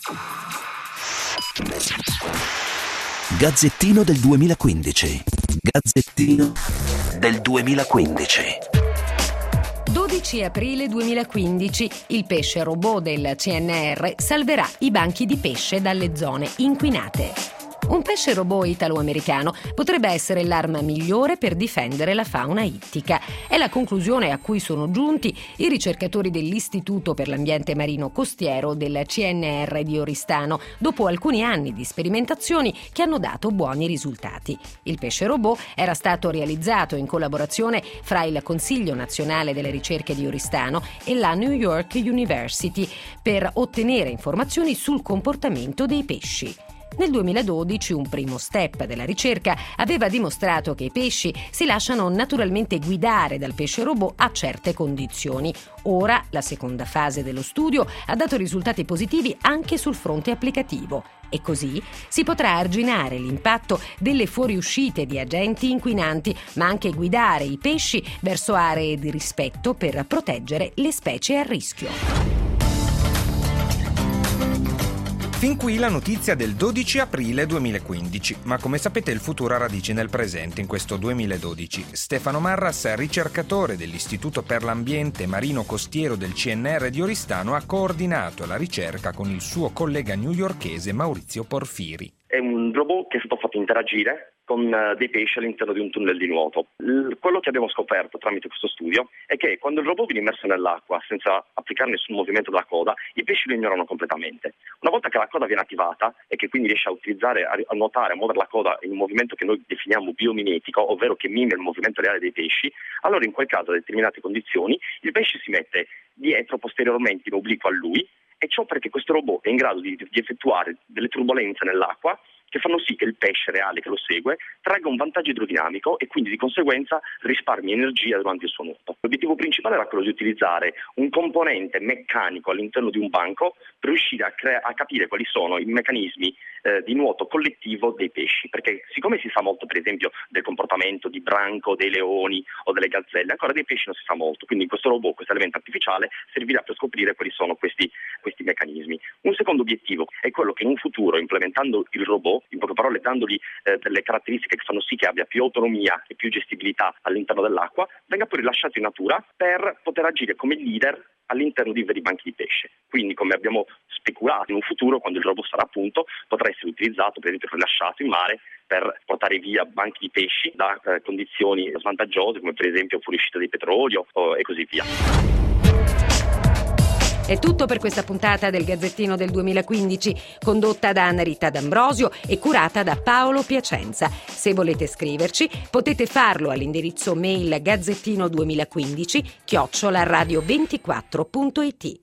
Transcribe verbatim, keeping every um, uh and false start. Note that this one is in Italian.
Gazzettino del duemilaquindici. Gazzettino del duemilaquindici. dodici aprile duemilaquindici. Il pesce robot del C N R salverà i banchi di pesce dalle zone inquinate. Un pesce robot italo-americano potrebbe essere l'arma migliore per difendere la fauna ittica. È la conclusione a cui sono giunti i ricercatori dell'Istituto per l'Ambiente Marino Costiero del C N R di Oristano, dopo alcuni anni di sperimentazioni che hanno dato buoni risultati. Il pesce robot era stato realizzato in collaborazione fra il Consiglio Nazionale delle Ricerche di Oristano e la New York University per ottenere informazioni sul comportamento dei pesci. Nel duemiladodici un primo step della ricerca aveva dimostrato che i pesci si lasciano naturalmente guidare dal pesce robot a certe condizioni. Ora la seconda fase dello studio ha dato risultati positivi anche sul fronte applicativo e così si potrà arginare l'impatto delle fuoriuscite di agenti inquinanti, ma anche guidare i pesci verso aree di rispetto per proteggere le specie a rischio. Fin qui la notizia del dodici aprile duemilaquindici, ma come sapete il futuro ha radici nel presente in questo duemiladodici. Stefano Marras, ricercatore dell'Istituto per l'Ambiente Marino Costiero del C N R di Oristano, ha coordinato la ricerca con il suo collega newyorkese Maurizio Porfiri. È un robot che è stato fatto interagire con dei pesci all'interno di un tunnel di nuoto. Quello che abbiamo scoperto tramite questo studio è che quando il robot viene immerso nell'acqua senza applicare nessun movimento della coda, i pesci lo ignorano completamente. Una volta che la coda viene attivata e che quindi riesce a utilizzare, a nuotare, a muovere la coda in un movimento che noi definiamo biomimetico, ovvero che mime il movimento reale dei pesci, allora in quel caso, a determinate condizioni, il pesce si mette dietro, posteriormente, in obliquo a lui, e ciò perché questo robot è in grado di, di effettuare delle turbolenze nell'acqua che fanno sì che il pesce reale che lo segue tragga un vantaggio idrodinamico e quindi di conseguenza risparmi energia durante il suo nuoto. L'obiettivo principale era quello di utilizzare un componente meccanico all'interno di un banco per riuscire a, crea- a capire quali sono i meccanismi eh, di nuoto collettivo dei pesci, perché siccome si sa molto per esempio del comportamento di branco, dei leoni o delle gazzelle, ancora dei pesci non si sa molto, quindi questo robot, questo elemento artificiale servirà per scoprire quali sono questi, questi meccanismi. Un secondo obiettivo è quello che in un futuro, implementando il robot, in poche parole dandogli eh, delle caratteristiche che fanno sì che abbia più autonomia e più gestibilità all'interno dell'acqua, venga poi rilasciato in natura per poter agire come leader all'interno di veri banchi di pesce. Quindi, come abbiamo speculato, in un futuro, quando il robot sarà a punto, potrà essere utilizzato, per esempio rilasciato in mare, per portare via banchi di pesci da eh, condizioni svantaggiose, come per esempio fuoriuscita di petrolio oh, e così via. È tutto per questa puntata del Gazzettino del duemilaquindici, condotta da Anna Rita D'Ambrosio e curata da Paolo Piacenza. Se volete scriverci, potete farlo all'indirizzo mail gazzettino duemilaquindici chiocciola radio ventiquattro punto it.